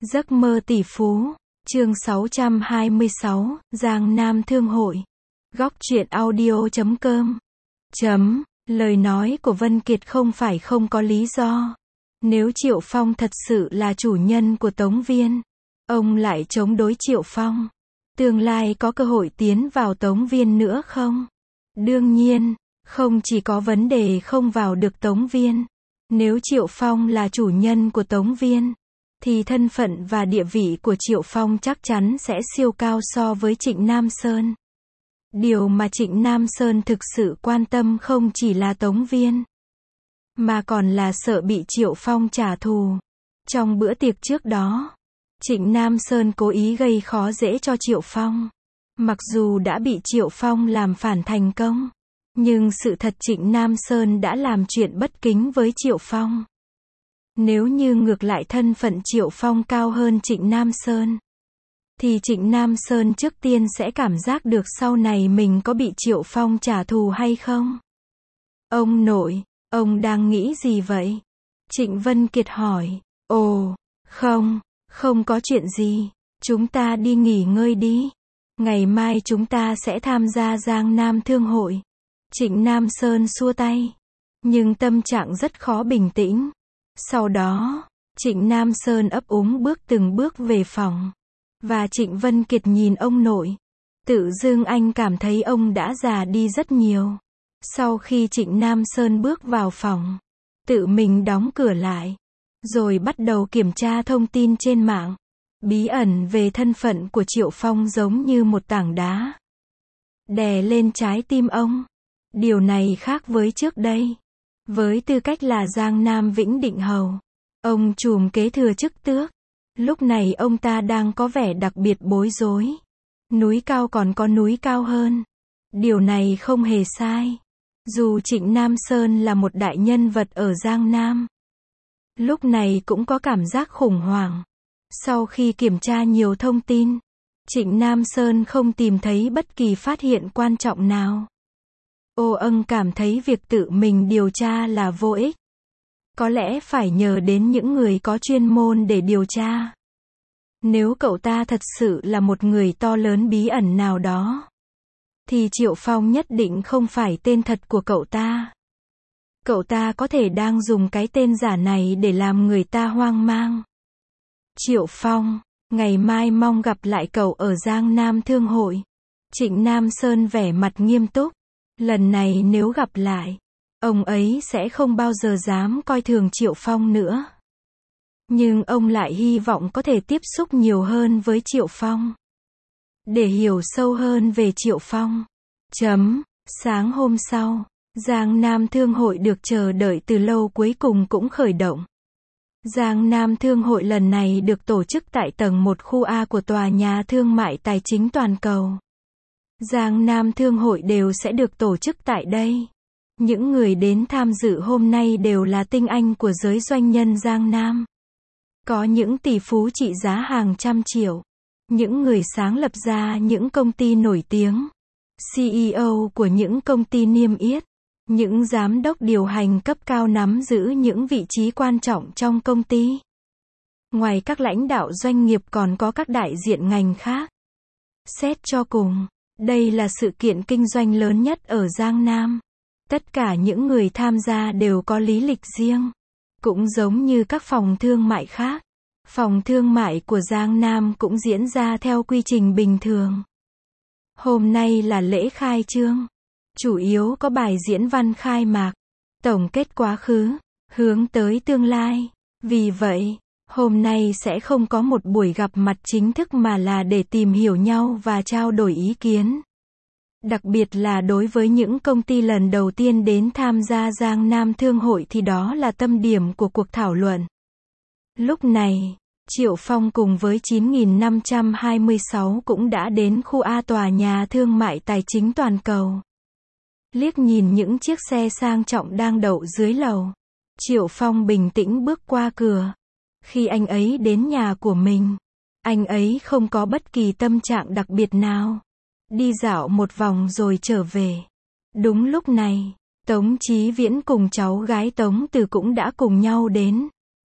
Giấc mơ tỷ phú, chương 626, Giang Nam Thương hội. Góc truyện audio.com. Lời nói của Vân Kiệt không phải không có lý do. Nếu Triệu Phong thật sự là chủ nhân của Tống Viên, ông lại chống đối Triệu Phong, tương lai có cơ hội tiến vào Tống Viên nữa không? Đương nhiên, không chỉ có vấn đề không vào được Tống Viên. Nếu Triệu Phong là chủ nhân của Tống Viên, thì thân phận và địa vị của Triệu Phong chắc chắn sẽ siêu cao so với Trịnh Nam Sơn. Điều mà Trịnh Nam Sơn thực sự quan tâm không chỉ là Tống Viên, mà còn là sợ bị Triệu Phong trả thù. Trong bữa tiệc trước đó, Trịnh Nam Sơn cố ý gây khó dễ cho Triệu Phong. Mặc dù đã bị Triệu Phong làm phản thành công, nhưng sự thật Trịnh Nam Sơn đã làm chuyện bất kính với Triệu Phong. Nếu như ngược lại thân phận Triệu Phong cao hơn Trịnh Nam Sơn, thì Trịnh Nam Sơn trước tiên sẽ cảm giác được sau này mình có bị Triệu Phong trả thù hay không. Ông nội, ông đang nghĩ gì vậy? Trịnh Vân Kiệt hỏi. Ồ, không có chuyện gì. Chúng ta đi nghỉ ngơi đi. Ngày mai chúng ta sẽ tham gia Giang Nam Thương hội. Trịnh Nam Sơn xua tay, nhưng tâm trạng rất khó bình tĩnh. Sau đó, Trịnh Nam Sơn ấp úng bước từng bước về phòng. Và Trịnh Vân Kiệt nhìn ông nội. Tự dưng anh cảm thấy ông đã già đi rất nhiều. Sau khi Trịnh Nam Sơn bước vào phòng, tự mình đóng cửa lại, rồi bắt đầu kiểm tra thông tin trên mạng. Bí ẩn về thân phận của Triệu Phong giống như một tảng đá đè lên trái tim ông. Điều này khác với trước đây. Với tư cách là Giang Nam Vĩnh Định Hầu, ông trùm kế thừa chức tước, lúc này ông ta đang có vẻ đặc biệt bối rối. Núi cao còn có núi cao hơn. Điều này không hề sai. Dù Trịnh Nam Sơn là một đại nhân vật ở Giang Nam, lúc này cũng có cảm giác khủng hoảng. Sau khi kiểm tra nhiều thông tin, Trịnh Nam Sơn không tìm thấy bất kỳ phát hiện quan trọng nào. Ân cảm thấy việc tự mình điều tra là vô ích. Có lẽ phải nhờ đến những người có chuyên môn để điều tra. Nếu cậu ta thật sự là một người to lớn bí ẩn nào đó, thì Triệu Phong nhất định không phải tên thật của cậu ta. Cậu ta có thể đang dùng cái tên giả này để làm người ta hoang mang. Triệu Phong, ngày mai mong gặp lại cậu ở Giang Nam Thương hội. Trịnh Nam Sơn vẻ mặt nghiêm túc. Lần này nếu gặp lại, ông ấy sẽ không bao giờ dám coi thường Triệu Phong nữa. Nhưng ông lại hy vọng có thể tiếp xúc nhiều hơn với Triệu Phong, để hiểu sâu hơn về Triệu Phong. Sáng hôm sau, Giang Nam Thương hội được chờ đợi từ lâu cuối cùng cũng khởi động. Giang Nam Thương hội lần này được tổ chức tại tầng 1 khu A của tòa nhà thương mại tài chính toàn cầu. Giang Nam Thương hội đều sẽ được tổ chức tại đây. Những người đến tham dự hôm nay đều là tinh anh của giới doanh nhân Giang Nam. Có những tỷ phú trị giá hàng trăm triệu, những người sáng lập ra những công ty nổi tiếng, CEO của những công ty niêm yết, những giám đốc điều hành cấp cao nắm giữ những vị trí quan trọng trong công ty. Ngoài các lãnh đạo doanh nghiệp còn có các đại diện ngành khác. Xét cho cùng, đây là sự kiện kinh doanh lớn nhất ở Giang Nam. Tất cả những người tham gia đều có lý lịch riêng. Cũng giống như các phòng thương mại khác, phòng thương mại của Giang Nam cũng diễn ra theo quy trình bình thường. Hôm nay là lễ khai trương. Chủ yếu có bài diễn văn khai mạc, tổng kết quá khứ, hướng tới tương lai. Vì vậy, hôm nay sẽ không có một buổi gặp mặt chính thức mà là để tìm hiểu nhau và trao đổi ý kiến. Đặc biệt là đối với những công ty lần đầu tiên đến tham gia Giang Nam Thương hội thì đó là tâm điểm của cuộc thảo luận. Lúc này, Triệu Phong cùng với 9526 cũng đã đến khu A tòa nhà thương mại tài chính toàn cầu. Liếc nhìn những chiếc xe sang trọng đang đậu dưới lầu, Triệu Phong bình tĩnh bước qua cửa. Khi anh ấy đến nhà của mình, anh ấy không có bất kỳ tâm trạng đặc biệt nào. Đi dạo một vòng rồi trở về. Đúng lúc này, Tống Chí Viễn cùng cháu gái Tống Từ cũng đã cùng nhau đến.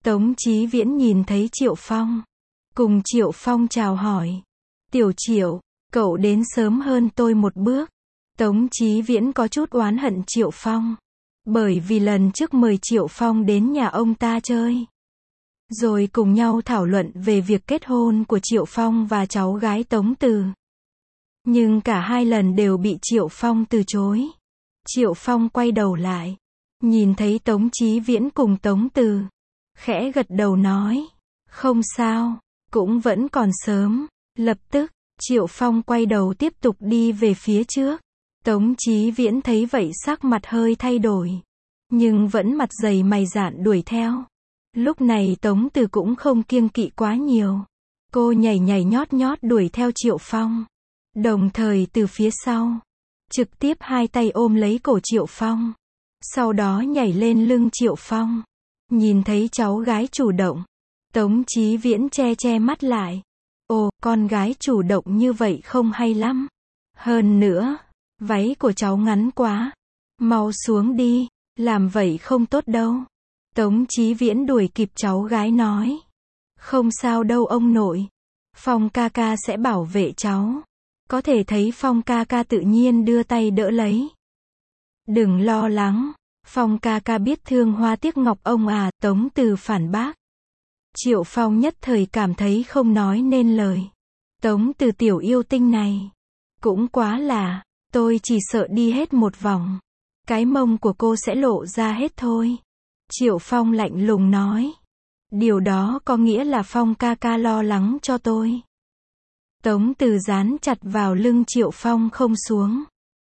Tống Chí Viễn nhìn thấy Triệu Phong. Cùng Triệu Phong chào hỏi. Tiểu Triệu, cậu đến sớm hơn tôi một bước. Tống Chí Viễn có chút oán hận Triệu Phong. Bởi vì lần trước mời Triệu Phong đến nhà ông ta chơi. Rồi cùng nhau thảo luận về việc kết hôn của Triệu Phong và cháu gái Tống Từ. Nhưng cả hai lần đều bị Triệu Phong từ chối. Triệu Phong quay đầu lại. Nhìn thấy Tống Chí Viễn cùng Tống Từ. Khẽ gật đầu nói. Không sao, cũng vẫn còn sớm. Lập tức, Triệu Phong quay đầu tiếp tục đi về phía trước. Tống Chí Viễn thấy vậy sắc mặt hơi thay đổi. Nhưng vẫn mặt dày mày dạn đuổi theo. Lúc này Tống Từ cũng không kiêng kỵ quá nhiều. Cô nhảy nhảy nhót nhót đuổi theo Triệu Phong. Đồng thời từ phía sau, trực tiếp hai tay ôm lấy cổ Triệu Phong. Sau đó nhảy lên lưng Triệu Phong. Nhìn thấy cháu gái chủ động, Tống Chí Viễn che che mắt lại. Ồ, con gái chủ động như vậy không hay lắm. Hơn nữa, váy của cháu ngắn quá. Mau xuống đi, làm vậy không tốt đâu. Tống Chí Viễn đuổi kịp cháu gái nói. Không sao đâu ông nội. Phong ca ca sẽ bảo vệ cháu. Có thể thấy Phong ca ca tự nhiên đưa tay đỡ lấy. Đừng lo lắng. Phong ca ca biết thương hoa tiếc ngọc ông à, Tống Từ phản bác. Triệu Phong nhất thời cảm thấy không nói nên lời. Tống Từ tiểu yêu tinh này. Cũng quá là, tôi chỉ sợ đi hết một vòng. Cái mông của cô sẽ lộ ra hết thôi. Triệu Phong lạnh lùng nói. Điều đó có nghĩa là Phong ca ca lo lắng cho tôi. Tống Từ dán chặt vào lưng Triệu Phong không xuống.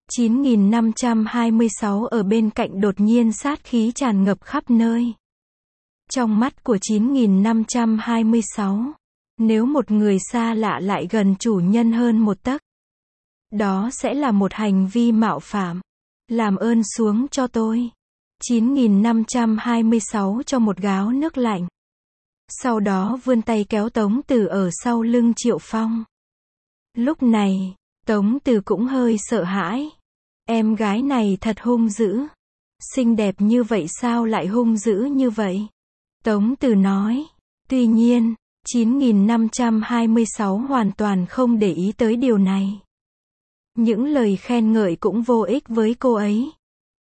9526 ở bên cạnh đột nhiên sát khí tràn ngập khắp nơi. Trong mắt của 9526, nếu một người xa lạ lại gần chủ nhân hơn một tấc, đó sẽ là một hành vi mạo phạm. Làm ơn xuống cho tôi. 9526 cho một gáo nước lạnh. Sau đó vươn tay kéo Tống Từ ở sau lưng Triệu Phong. Lúc này, Tống Từ cũng hơi sợ hãi. Em gái này thật hung dữ. Xinh đẹp như vậy sao lại hung dữ như vậy? Tống Từ nói. Tuy nhiên, 9526 hoàn toàn không để ý tới điều này. Những lời khen ngợi cũng vô ích với cô ấy.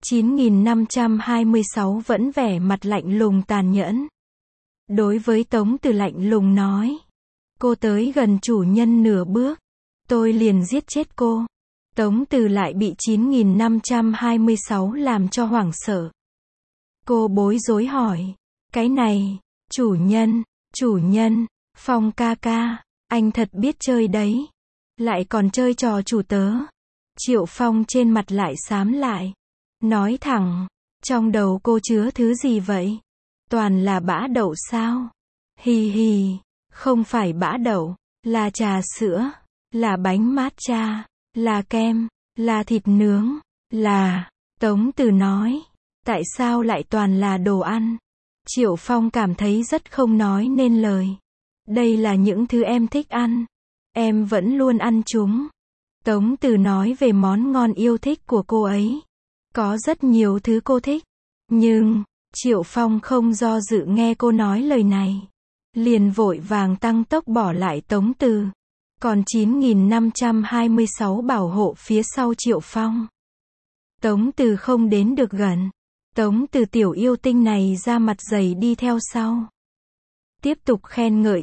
9526 vẫn vẻ mặt lạnh lùng tàn nhẫn. Đối với Tống Từ lạnh lùng nói. Cô tới gần chủ nhân nửa bước, tôi liền giết chết cô. Tống Từ lại bị 9526 làm cho hoảng sợ. Cô bối rối hỏi. Cái này, chủ nhân, Phong ca ca, anh thật biết chơi đấy. Lại còn chơi trò chủ tớ. Triệu Phong trên mặt lại xám lại. Nói thẳng, trong đầu cô chứa thứ gì vậy? Toàn là bã đậu sao? Hì hì, không phải bã đậu, là trà sữa, là bánh matcha, là kem, là thịt nướng, là... Tống Từ nói, tại sao lại toàn là đồ ăn? Triệu Phong cảm thấy rất không nói nên lời. Đây là những thứ em thích ăn. Em vẫn luôn ăn chúng. Tống Từ nói về món ngon yêu thích của cô ấy. Có rất nhiều thứ cô thích. Nhưng, Triệu Phong không do dự nghe cô nói lời này. Liền vội vàng tăng tốc bỏ lại Tống Từ. Còn 9526 bảo hộ phía sau Triệu Phong. Tống Từ không đến được gần. Tống Từ tiểu yêu tinh này ra mặt dày đi theo sau. Tiếp tục khen ngợi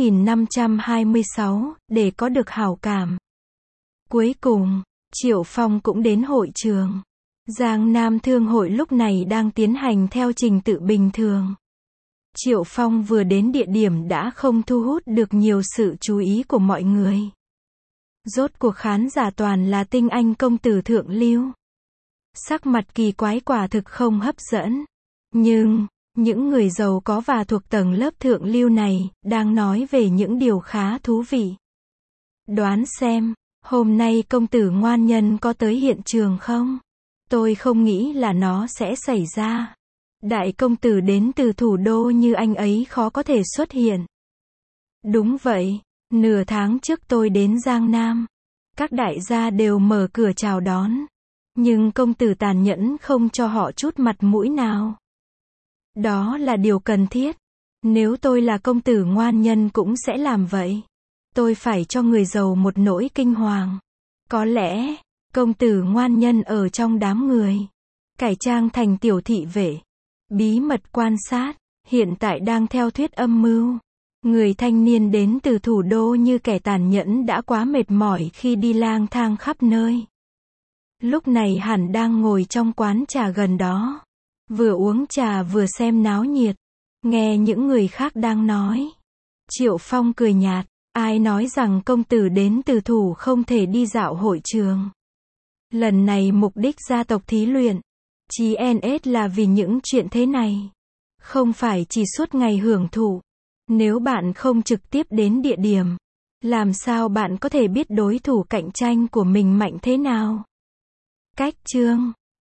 9526 để có được hảo cảm. Cuối cùng, Triệu Phong cũng đến hội trường. Giang Nam Thương hội lúc này đang tiến hành theo trình tự bình thường. Triệu Phong vừa đến địa điểm đã không thu hút được nhiều sự chú ý của mọi người. Rốt cuộc khán giả toàn là tinh anh công tử thượng lưu. Sắc mặt kỳ quái quả thực không hấp dẫn. Nhưng, những người giàu có và thuộc tầng lớp thượng lưu này, đang nói về những điều khá thú vị. Đoán xem, hôm nay công tử ngoan nhân có tới hiện trường không? Tôi không nghĩ là nó sẽ xảy ra. Đại công tử đến từ thủ đô như anh ấy khó có thể xuất hiện. Đúng vậy, nửa tháng trước tôi đến Giang Nam. Các đại gia đều mở cửa chào đón. Nhưng công tử tàn nhẫn không cho họ chút mặt mũi nào. Đó là điều cần thiết. Nếu tôi là công tử ngoan nhân cũng sẽ làm vậy. Tôi phải cho người giàu một nỗi kinh hoàng. Có lẽ, công tử ngoan nhân ở trong đám người, cải trang thành tiểu thị vệ, bí mật quan sát, hiện tại đang theo thuyết âm mưu. Người thanh niên đến từ thủ đô như kẻ tàn nhẫn đã quá mệt mỏi khi đi lang thang khắp nơi. Lúc này hẳn đang ngồi trong quán trà gần đó, vừa uống trà vừa xem náo nhiệt, nghe những người khác đang nói. Triệu Phong cười nhạt, ai nói rằng công tử đến từ thủ không thể đi dạo hội trường. Lần này mục đích gia tộc thí luyện, chí NS là vì những chuyện thế này. Không phải chỉ suốt ngày hưởng thụ. Nếu bạn không trực tiếp đến địa điểm, làm sao bạn có thể biết đối thủ cạnh tranh của mình mạnh thế nào? Cách chương